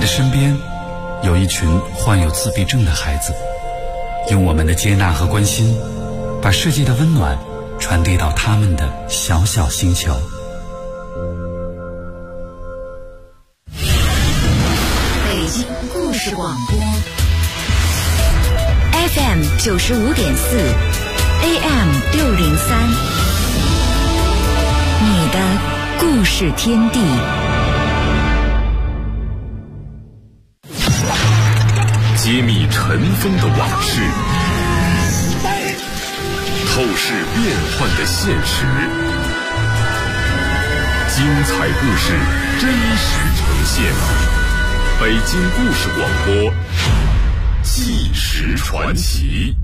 的身边有一群患有自闭症的孩子，用我们的接纳和关心，把世界的温暖传递到他们的小小星球。 北京故事广播 FM 95.4 AM 603，你的故事天地。 揭秘尘封的往事，透视变幻的现实，精彩故事真实呈现。北京故事广播，纪实传奇。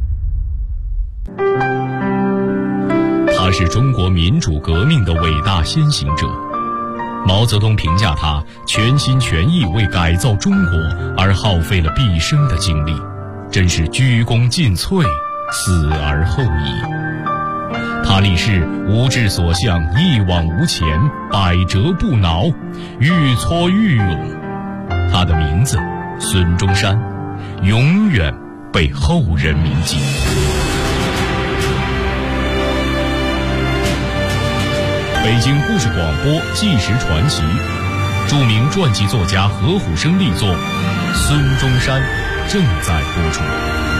他是中国民主革命的伟大先行者。毛泽东评价他全心全意为改造中国而耗费了毕生的精力，真是鞠躬尽瘁，死而后已。他立誓无志所向，一往无前，百折不挠，愈挫愈勇。他的名字孙中山，永远被后人铭记。北京故事广播纪实传奇，著名传记作家何虎生力作《孙中山》正在播出。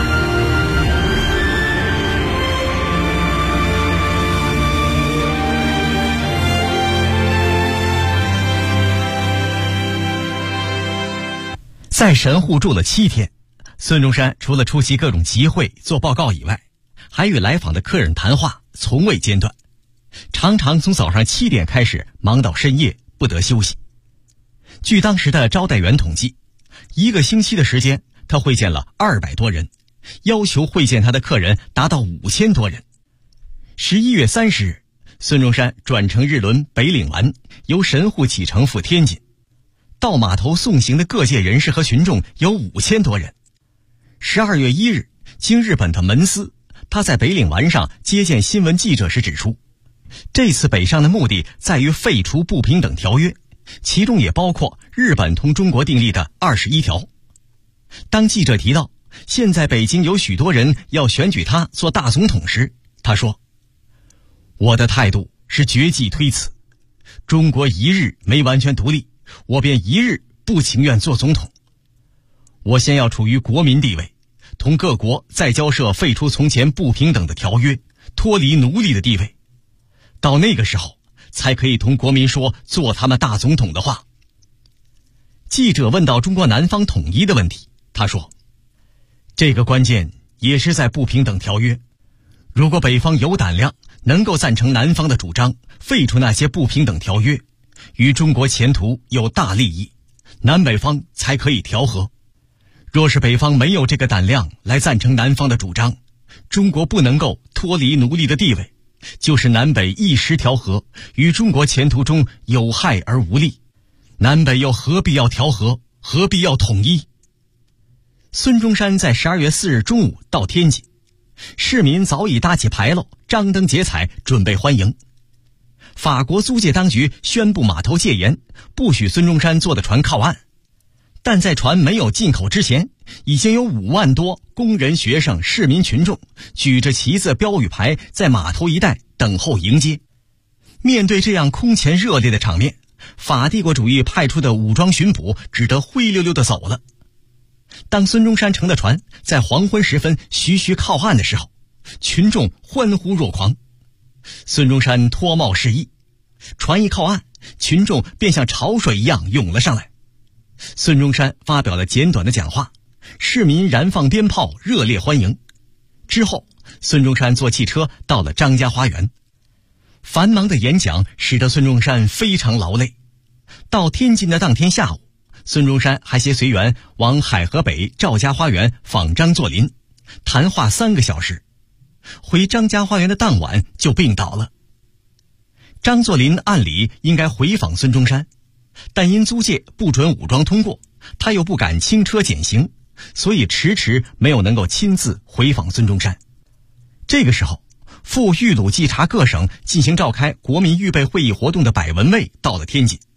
在神户住了7天，孙中山除了出席各种集会做报告以外，还与来访的客人谈话，从未间断，常常从早上7点开始忙到深夜，不得休息。据当时的招待员统计，1个星期的时间他会见了200多人，要求会见他的客人达到5000多人。11月30日，孙中山转乘日轮北岭丸，由神户启程赴天津。到码头送行的各界人士和群众有5000多人。12月1日，经日本的门司，他在北岭丸上接见新闻记者时指出，这次北上的目的在于废除不平等条约，其中也包括日本同中国订立的21条。当记者提到现在北京有许多人要选举他做大总统时，他说，我的态度是绝技推辞，中国一日没完全独立，我便一日不情愿做总统。我先要处于国民地位，同各国再交涉废除从前不平等的条约，脱离奴隶的地位，到那个时候才可以同国民说做他们大总统的话。记者问到中国南方统一的问题，他说，这个关键也是在不平等条约，如果北方有胆量能够赞成南方的主张，废除那些不平等条约，与中国前途有大利益，南北方才可以调和。若是北方没有这个胆量来赞成南方的主张，中国不能够脱离奴隶的地位，就是南北一时调和，与中国前途中有害而无利。南北又何必要调和，何必要统一？孙中山在12月4日中午到天津，市民早已搭起牌楼，张灯结彩，准备欢迎。法国租界当局宣布码头戒严，不许孙中山坐的船靠岸。但在船没有进口之前，已经有5万多工人、学生、市民群众举着旗子、标语牌在码头一带等候迎接。面对这样空前热烈的场面，法帝国主义派出的武装巡捕只得灰溜溜地走了。当孙中山乘的船在黄昏时分徐徐靠岸的时候，群众欢呼若狂。孙中山脱帽示意，船一靠岸，群众便像潮水一样涌了上来。孙中山发表了简短的讲话，市民燃放鞭炮，热烈欢迎。之后，孙中山坐汽车到了张家花园。繁忙的演讲使得孙中山非常劳累。到天津的当天下午，孙中山还携随员往海河北赵家花园访张作霖，谈话3个小时。回张家花园的当晚就病倒了。张作霖按理应该回访孙中山，但因租界不准武装通过，他又不敢轻车简行，所以迟迟没有能够亲自回访孙中山。这个时候，赴豫鲁冀察各省进行召开国民预备会议活动的百文蔚到了天津。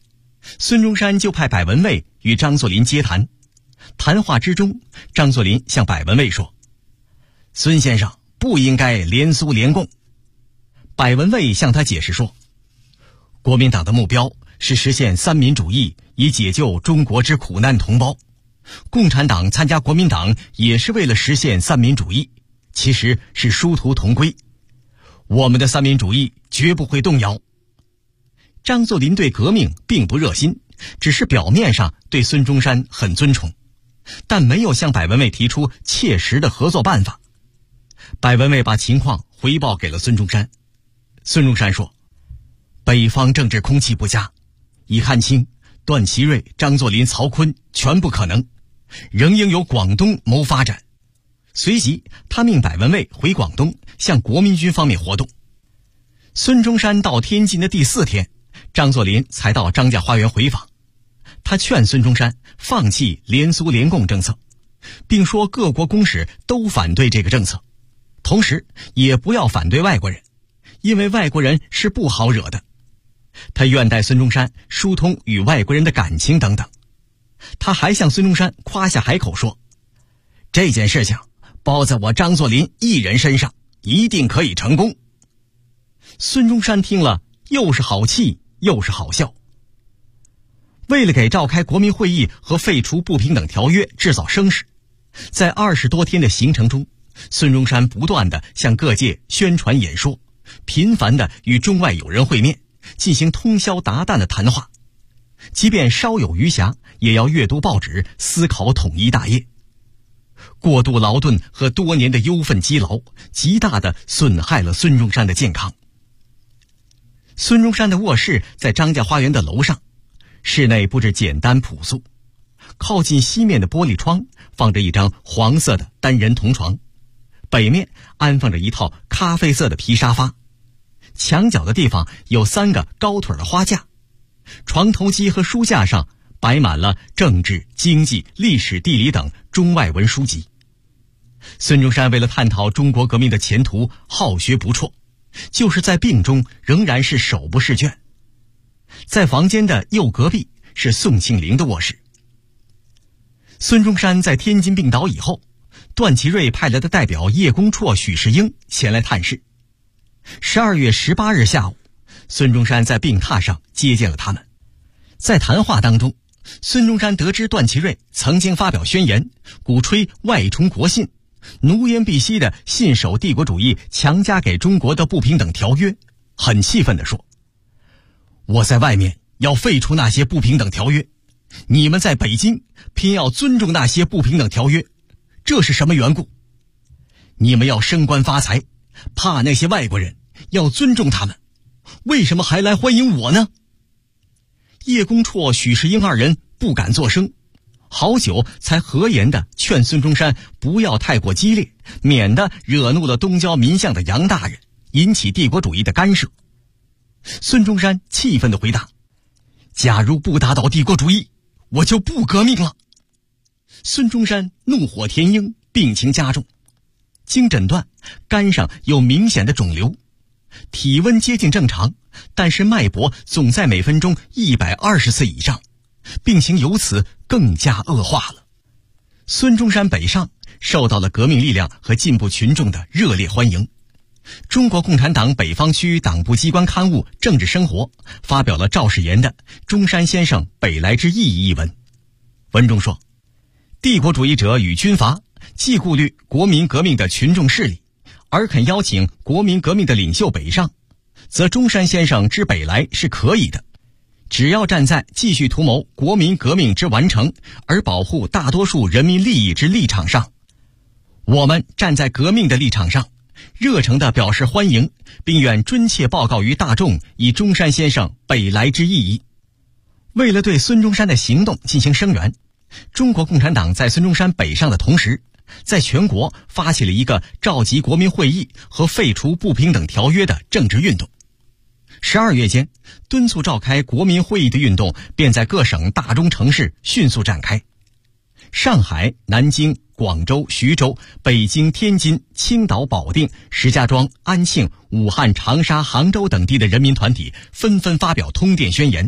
孙中山就派柏文蔚与张作霖接谈。谈话之中，张作霖向柏文蔚说：“孙先生不应该联苏联共。”柏文蔚向他解释说：“国民党的目标是实现三民主义，以解救中国之苦难同胞。共产党参加国民党也是为了实现三民主义，其实是殊途同归。我们的三民主义绝不会动摇。”张作霖对革命并不热心，只是表面上对孙中山很尊崇，但没有向柏文蔚提出切实的合作办法。柏文蔚把情况回报给了孙中山。孙中山说：“北方政治空气不佳，以汉卿、段祺瑞、张作霖、曹锟全不可能，仍应由广东谋发展。”随即他命柏文蔚回广东向国民军方面活动。孙中山到天津的第4天，张作霖才到张家花园回访。他劝孙中山放弃联苏联共政策，并说各国公使都反对这个政策，同时也不要反对外国人，因为外国人是不好惹的。他愿待孙中山疏通与外国人的感情等等。他还向孙中山夸下海口说：“这件事情包在我张作霖一人身上，一定可以成功。”孙中山听了，又是好气又是好笑。为了给召开国民会议和废除不平等条约制造声势，在20多天的行程中，孙中山不断地向各界宣传演说，频繁地与中外友人会面，进行通宵达旦的谈话。即便稍有余暇，也要阅读报纸，思考统一大业。过度劳顿和多年的忧愤积劳，极大地损害了孙中山的健康。孙中山的卧室在张家花园的楼上，室内布置简单朴素。靠近西面的玻璃窗放着一张黄色的单人铜床，北面安放着一套咖啡色的皮沙发，墙角的地方有3个高腿的花架，床头机和书架上摆满了政治、经济、历史、地理等中外文书籍。孙中山为了探讨中国革命的前途，好学不辍，就是在病中仍然是手不释卷。在房间的右隔壁是宋庆龄的卧室。孙中山在天津病倒以后，段祺瑞派来的代表叶公绰、许世英前来探视。12月18日下午，孙中山在病榻上接见了他们。在谈话当中，孙中山得知段祺瑞曾经发表宣言，鼓吹外崇国信，奴颜婢膝地信守帝国主义强加给中国的不平等条约，很气愤地说：“我在外面要废除那些不平等条约，你们在北京偏要尊重那些不平等条约，这是什么缘故？你们要升官发财，怕那些外国人，要尊重他们，为什么还来欢迎我呢？”叶公绰、许世英2人不敢作声，好久才和颜地劝孙中山不要太过激烈，免得惹怒了东郊民巷的杨大人，引起帝国主义的干涉。孙中山气愤地回答：“假如不打倒帝国主义，我就不革命了。”孙中山怒火填膺，病情加重。经诊断，肝上有明显的肿瘤，体温接近正常，但是脉搏总在每分钟120次以上，病情由此更加恶化了。孙中山北上，受到了革命力量和进步群众的热烈欢迎。中国共产党北方区党部机关刊物《政治生活》发表了赵世炎的《中山先生北来之意义》一文。文中说：“帝国主义者与军阀既顾虑国民革命的群众势力，而肯邀请国民革命的领袖北上，则中山先生之北来是可以的。只要站在继续图谋国民革命之完成而保护大多数人民利益之立场上，我们站在革命的立场上，热诚地表示欢迎，并愿尊切报告于大众以中山先生北来之意义。”为了对孙中山的行动进行声援，中国共产党在孙中山北上的同时，在全国发起了一个召集国民会议和废除不平等条约的政治运动。12月间，敦促召开国民会议的运动便在各省大中城市迅速展开。上海、南京、广州、徐州、北京、天津、青岛、保定、石家庄、安庆、武汉、长沙、杭州等地的人民团体纷纷发表通电宣言，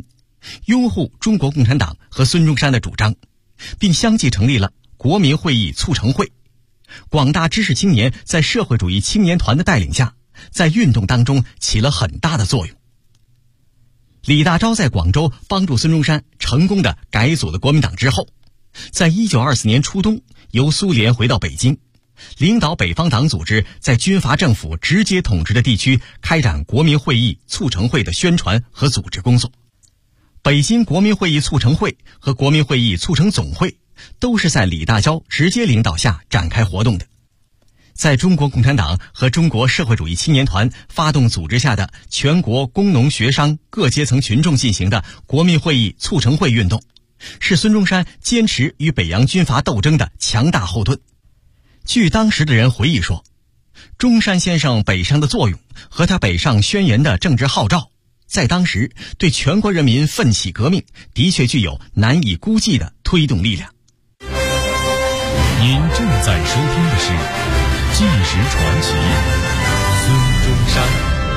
拥护中国共产党和孙中山的主张，并相继成立了国民会议促成会。广大知识青年在社会主义青年团的带领下，在运动当中起了很大的作用。李大钊在广州帮助孙中山成功地改组了国民党之后，在1924年初冬由苏联回到北京，领导北方党组织在军阀政府直接统治的地区开展国民会议促成会的宣传和组织工作。北京国民会议促成会和国民会议促成总会都是在李大钊直接领导下展开活动的。在中国共产党和中国社会主义青年团发动组织下的全国工农学商各阶层群众进行的国民会议促成会运动，是孙中山坚持与北洋军阀斗争的强大后盾。据当时的人回忆说，中山先生北上的作用和他北上宣言的政治号召，在当时对全国人民奋起革命的确具有难以估计的推动力量。 您正在收听的是纪实传奇孙中山。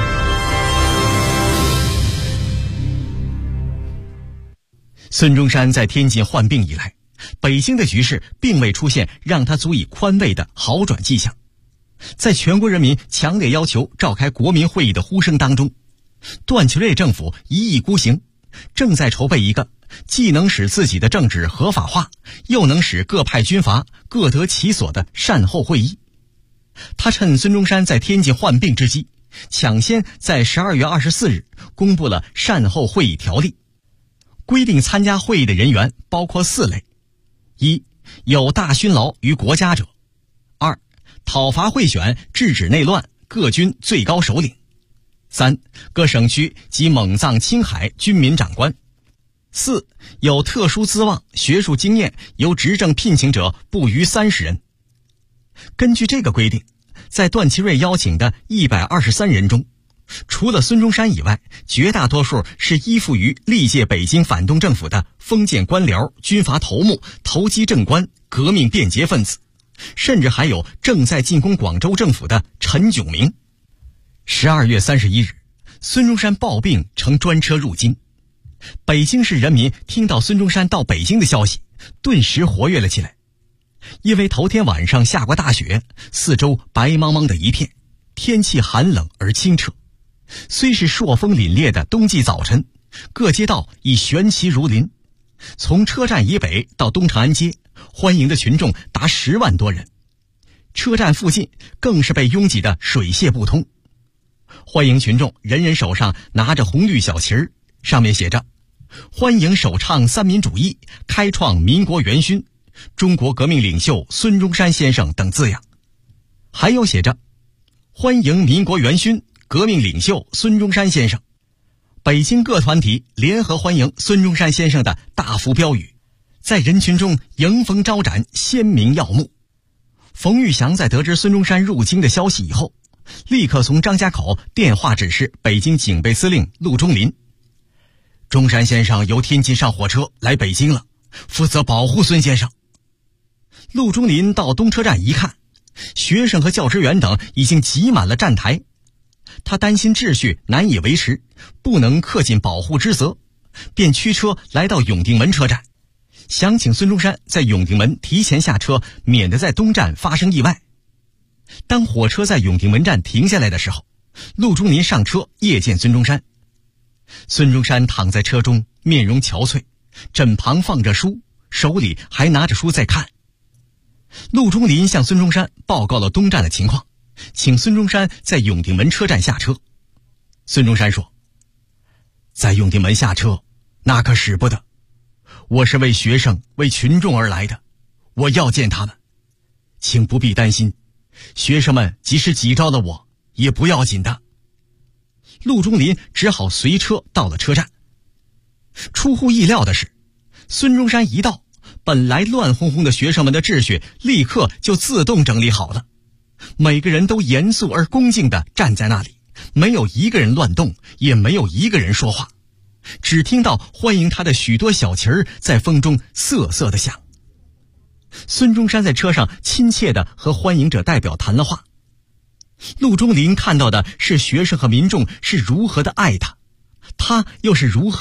孙中山在天津患病以来，北京的局势并未出现让他足以宽慰的好转迹象。在全国人民强烈要求召开国民会议的呼声当中，段祺瑞政府一意孤行，正在筹备一个既能使自己的政治合法化，又能使各派军阀各得其所的善后会议。他趁孙中山在天津患病之机，抢先在12月24日公布了善后会议条例，规定参加会议的人员包括4类：一、有大勋劳于国家者；二、讨伐贿选、制止内乱各军最高首领；三、各省区及蒙藏青海军民长官；四、有特殊资望、学术经验由执政聘请者不逾30人。根据这个规定，在段祺瑞邀请的123人中，除了孙中山以外，绝大多数是依附于历届北京反动政府的封建官僚、军阀头目、投机政官、革命便捷分子，甚至还有正在进攻广州政府的陈炯明。12月31日，孙中山暴病乘专车入京。北京市人民听到孙中山到北京的消息，顿时活跃了起来。因为头天晚上下过大雪，四周白茫茫的一片，天气寒冷而清澈。虽是朔风凛冽的冬季早晨，各街道已悬旗如林。从车站以北到东长安街，欢迎的群众达10万多人。车站附近更是被拥挤得水泄不通。欢迎群众人人手上拿着红绿小旗儿，上面写着欢迎首倡三民主义，开创民国元勋，中国革命领袖孙中山先生等字样。还有写着欢迎民国元勋，革命领袖孙中山先生。北京各团体联合欢迎孙中山先生的大幅标语，在人群中迎风招展，鲜明耀目。冯玉祥在得知孙中山入京的消息以后，立刻从张家口电话指示北京警备司令陆中林，中山先生由天津上火车来北京了，负责保护孙先生。陆中林到东车站一看，学生和教职员等已经挤满了站台，他担心秩序难以维持，不能恪尽保护职责，便驱车来到永定门车站，想请孙中山在永定门提前下车，免得在东站发生意外。当火车在永定门站停下来的时候，陆中林上车谒见孙中山。孙中山躺在车中，面容憔悴，枕旁放着书，手里还拿着书在看。陆中林向孙中山报告了东站的情况，请孙中山在永定门车站下车。孙中山说，在永定门下车那可使不得，我是为学生为群众而来的，我要见他们，请不必担心，学生们即使挤着了我也不要紧的。陆中林只好随车到了车站。出乎意料的是，孙中山一到，本来乱哄哄的学生们的秩序立刻就自动整理好了，每个人都严肃而恭敬地站在那里，没有一个人乱动，也没有一个人说话，只听到欢迎他的许多小旗儿在风中瑟瑟地响。孙中山在车上亲切地和欢迎者代表谈了话。陆中林看到的是学生和民众是如何的爱他，他又是如何的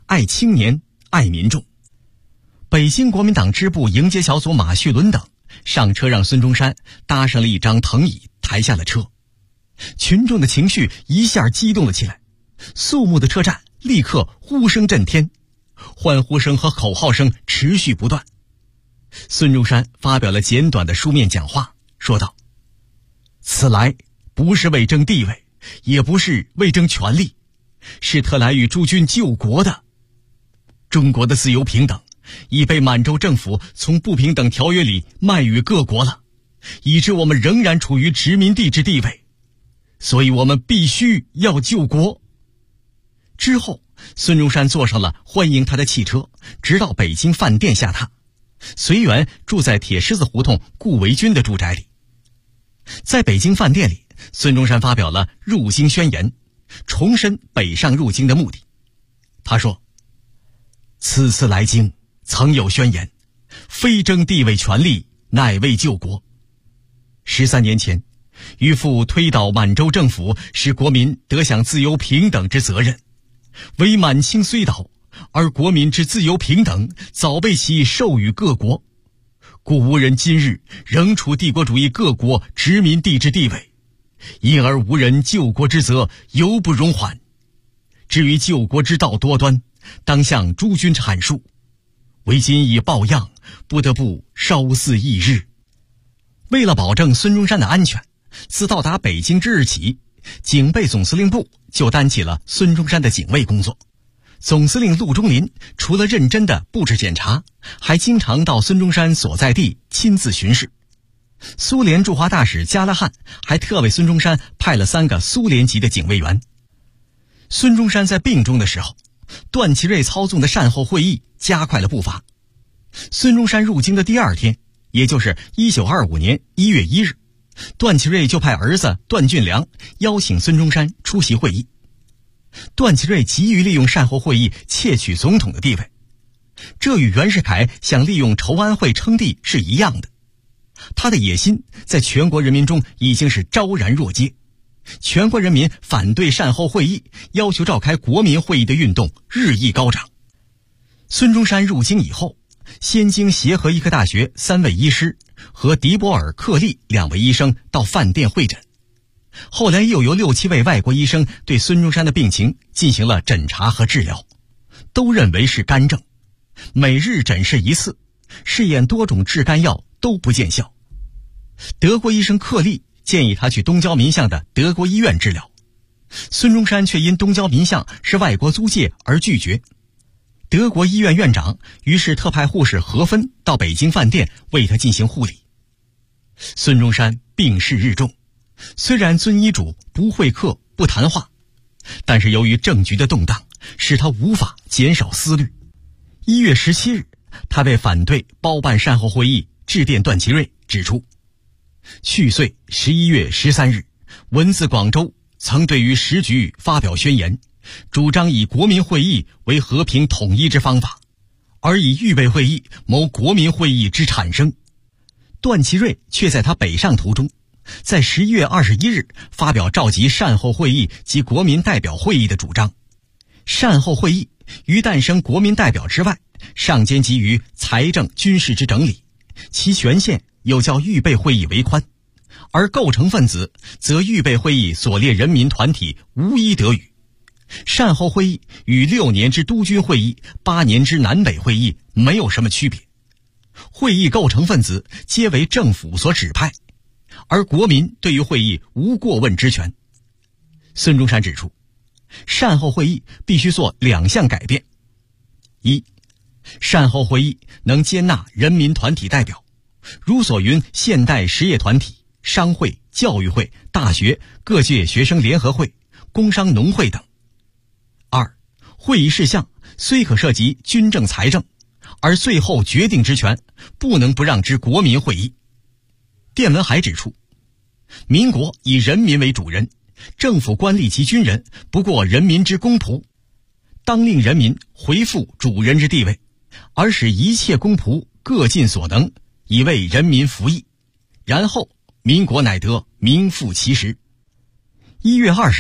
爱青年，爱民众。北京国民党支部迎接小组马旭伦等上车，让孙中山搭上了一张藤椅，抬下了车。群众的情绪一下激动了起来，肃穆的车站立刻呼声震天，欢呼声和口号声持续不断。孙中山发表了简短的书面讲话，说道：此来不是为争地位，也不是为争权力，是特来与诸君救国的。中国的自由平等已被满洲政府从不平等条约里卖与各国了，以致我们仍然处于殖民地之地位，所以我们必须要救国。之后，孙中山坐上了欢迎他的汽车，直到北京饭店下榻，随缘住在铁狮子胡同顾维钧的住宅里。在北京饭店里，孙中山发表了入京宣言，重申北上入京的目的。他说：此次来京曾有宣言，非争地位权力，乃为救国。13年前，欲负推倒满洲政府，使国民得享自由平等之责任，唯满清虽倒，而国民之自由平等早被其授予各国，故无人今日仍处帝国主义各国殖民地之地位，因而无人救国之责犹不容缓。至于救国之道多端，当向诸君阐述，为今已抱恙，不得不稍思议日。为了保证孙中山的安全，自到达北京之日起，警备总司令部就担起了孙中山的警卫工作。总司令陆中林除了认真的布置检查，还经常到孙中山所在地亲自巡视。苏联驻华大使加拉汉还特为孙中山派了3个苏联籍的警卫员。孙中山在病中的时候，段祺瑞操纵的善后会议加快了步伐。孙中山入京的第2天，也就是1925年1月1日，段祺瑞就派儿子段俊良邀请孙中山出席会议。段祺瑞急于利用善后会议窃取总统的地位，这与袁世凯想利用筹安会称帝是一样的。他的野心在全国人民中已经是昭然若揭，全国人民反对善后会议，要求召开国民会议的运动日益高涨。孙中山入京以后，先经协和医科大学3位医师和迪波尔、克利2位医生到饭店会诊，后来又由6、7位外国医生对孙中山的病情进行了诊查和治疗，都认为是肝症，每日诊视1次，试验多种治肝药都不见效。德国医生克利建议他去东交民巷的德国医院治疗，孙中山却因东交民巷是外国租界而拒绝。德国医院院长于是特派护士何芬到北京饭店为他进行护理。孙中山病势日重，虽然遵医嘱不会客不谈话，但是由于政局的动荡，使他无法减少思虑。1月17日，他为反对包办善后会议致电段祺瑞，指出去岁11月13日，文自广州曾对于时局发表宣言，主张以国民会议为和平统一之方法，而以预备会议谋国民会议之产生。段祺瑞却在他北上途中，在11月21日发表召集善后会议及国民代表会议的主张。善后会议于诞生国民代表之外，上兼给予财政军事之整理，其权限又较预备会议为宽，而构成分子则预备会议所列人民团体无一得与。善后会议与6年之督军会议、8年之南北会议没有什么区别，会议构成分子皆为政府所指派，而国民对于会议无过问之权。孙中山指出，善后会议必须做2项改变：一，善后会议能接纳人民团体代表，如所云现代实业团体、商会、教育会、大学、各界学生联合会、工商农会等。2，会议事项虽可涉及军政财政，而最后决定之权不能不让之国民会议。电文还指出，民国以人民为主人，政府官吏及军人不过人民之公仆，当令人民回复主人之地位，而使一切公仆各尽所能，以为人民服役，然后民国乃得名副其实。1月20日，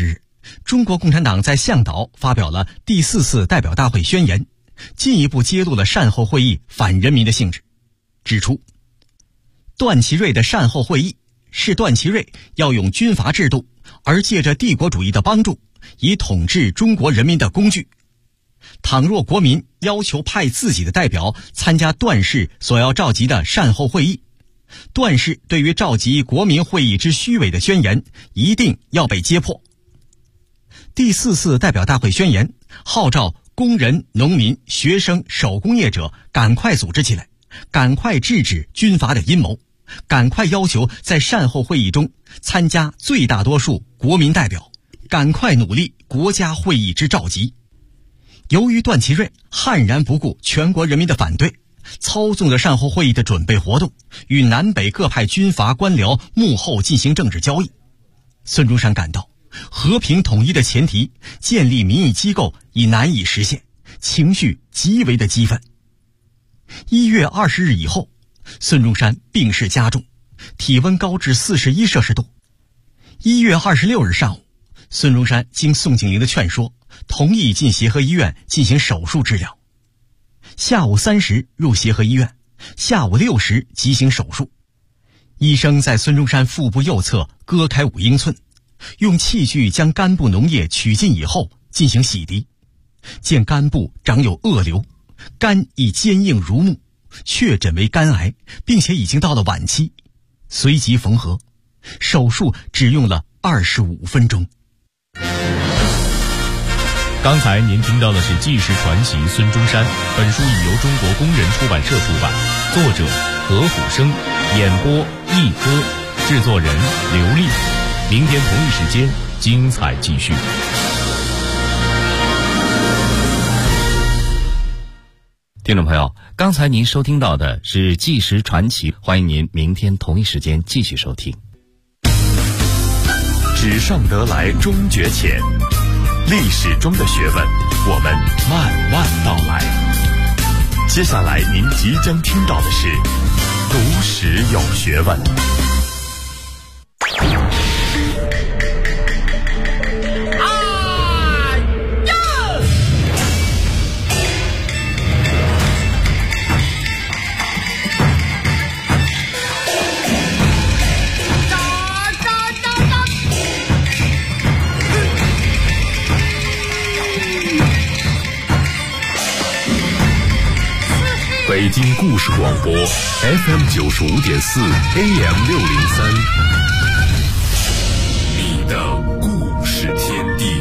中国共产党在向导发表了第4次代表大会宣言，进一步揭露了善后会议反人民的性质，指出段祺瑞的善后会议是段祺瑞要用军阀制度而借着帝国主义的帮助，以统治中国人民的工具。倘若国民要求派自己的代表参加段氏所要召集的善后会议，段氏对于召集国民会议之虚伪的宣言一定要被揭破。第4次代表大会宣言号召工人、农民、学生、手工业者赶快组织起来，赶快制止军阀的阴谋，赶快要求在善后会议中参加最大多数国民代表，赶快努力国家会议之召集。由于段祺瑞悍然不顾全国人民的反对，操纵着善后会议的准备活动，与南北各派军阀官僚幕后进行政治交易，孙中山感到和平统一的前提建立民意机构已难以实现，情绪极为的激愤。1月20日以后，孙中山病势加重，体温高至41摄氏度。1月26日上午，孙中山经宋庆龄的劝说，同意进协和医院进行手术治疗。下午3时入协和医院，下午6时急行手术。医生在孙中山腹部右侧割开5英寸，用器具将肝部脓液取尽以后进行洗涤，见肝部长有恶瘤，肝已坚硬如木，确诊为肝癌，并且已经到了晚期，随即缝合，手术只用了25分钟。 刚才您听到的是纪实传奇孙中山，本书已由中国工人出版社出版，作者何虎生，演播一哥，制作人刘丽。明天同一时间精彩继续。 听众朋友，刚才您收听到的是纪实传奇，欢迎您明天同一时间继续收听。 纸上得来终觉浅，历史中的学问，我们慢慢道来。接下来您即将听到的是读史有学问。北京故事广播 FM 95.4 AM 603，你的故事天地。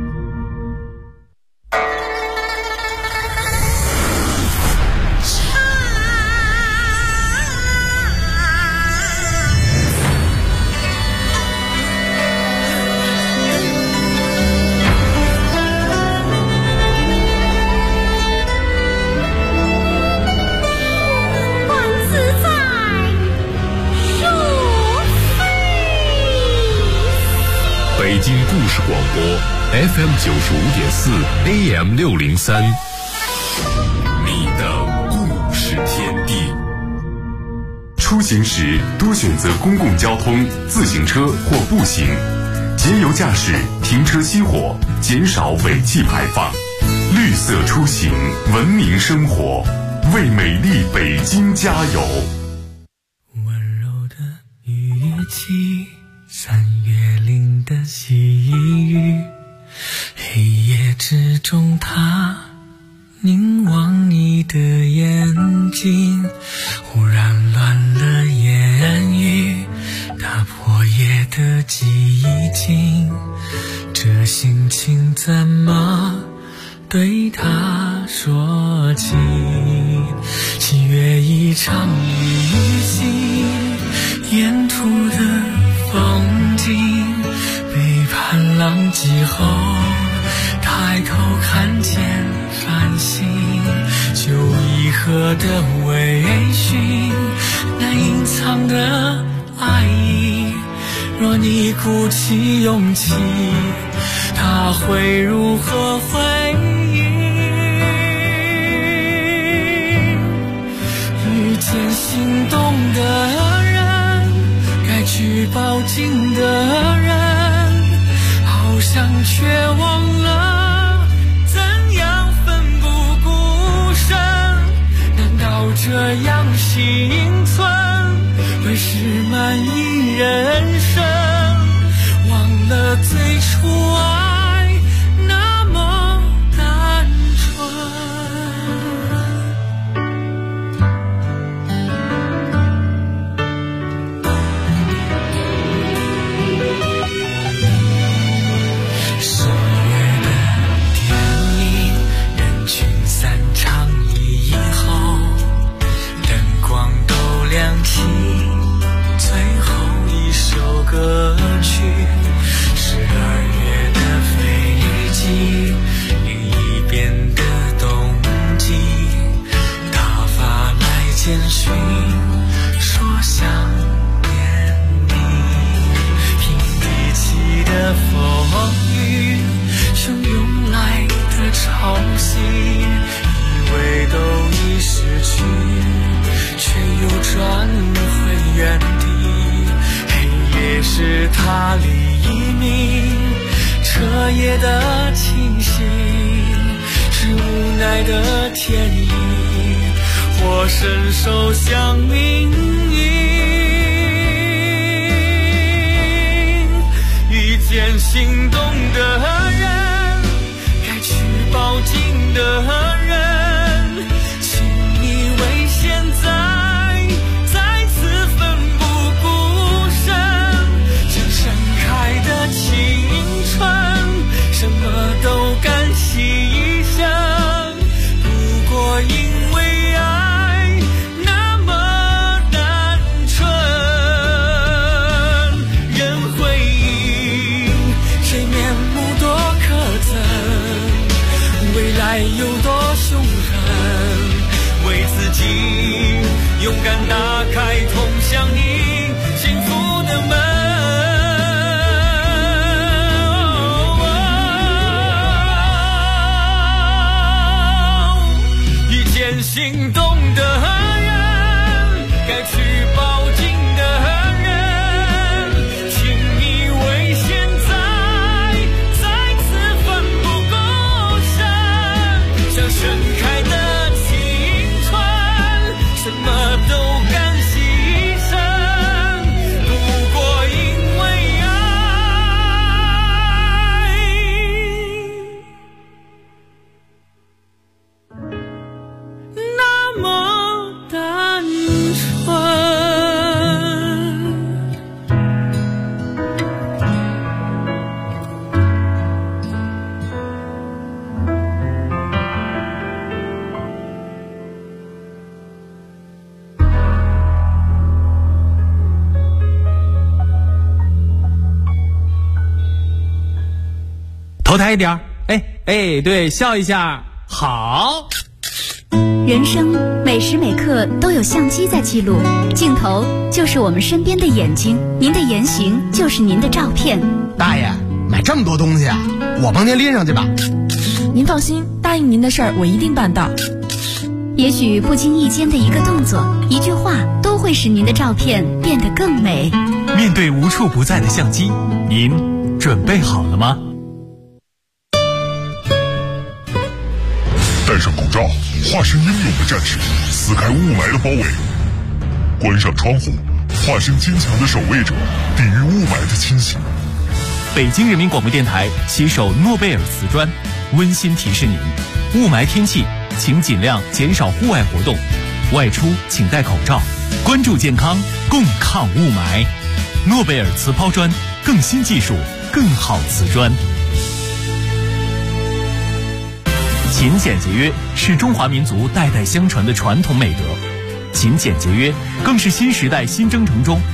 北京故事广播 FM 95.4 AM 603，你的故事天地。出行时多选择公共交通、自行车或步行，节油驾驶，停车熄火，减少尾气排放。绿色出行，文明生活，为美丽北京加油。 温柔的语气，三月岭的细雨，黑夜之中他凝望你的眼睛，忽然乱了言语，打破夜的寂静，这心情怎么对他说起？7月一场旅行，沿途的风景，背叛浪迹后抬头看见繁星，就一河的微醺，那隐藏的爱意，若你鼓起勇气，他会如何回应？遇见心动的人，该去报警的人，好像想却忘了怎样奋不顾身。难道这样幸存会是满意人生？忘了最初爱那么单纯。10月的电影，人群散场以后，灯光都亮起，最后一首歌曲。12月的飞机，另一边的冬季，他发来简讯说想念你。平地起的风雨，汹涌来的潮汐，以为都已失去，却又转回原地。黑夜是他黎明，彻夜的清醒，是无奈的天意，或伸手向命运。遇见心动的人，该去抱紧的人，请你为现在再次奋不顾身。像盛开的青春，什么都敢牺牲，不过因为爱那么单纯。人回应，谁面目多可憎，未来有多凶狠，为自己勇敢打开通向你幸福的门。心动的人，该去抱紧的人，请你为现在再次奋不顾身。像盛开的青春，什么都敢牺牲，不过因为那么单纯。 头抬一点，对，笑一下，好。 人生每时每刻都有相机在记录，镜头就是我们身边的眼睛，您的言行就是您的照片。 大爷，买这么多东西啊，我帮您拎上去吧。 您放心，答应您的事儿我一定办到。 也许不经意间的一个动作、一句话，都会使您的照片变得更美。 面对无处不在的相机，您准备好了吗？ 戴上口罩，化身英勇的战士，撕开雾霾的包围；关上窗户，化身坚强的守卫者，抵御雾霾的侵袭。 北京人民广播电台携手诺贝尔瓷砖，温馨提示您：雾霾天气，请尽量减少户外活动，外出请戴口罩，关注健康，共抗雾霾。诺贝尔瓷抛砖，更新技术，更好瓷砖。勤俭节约是中华民族代代相传的传统美德，勤俭节约更是新时代新征程中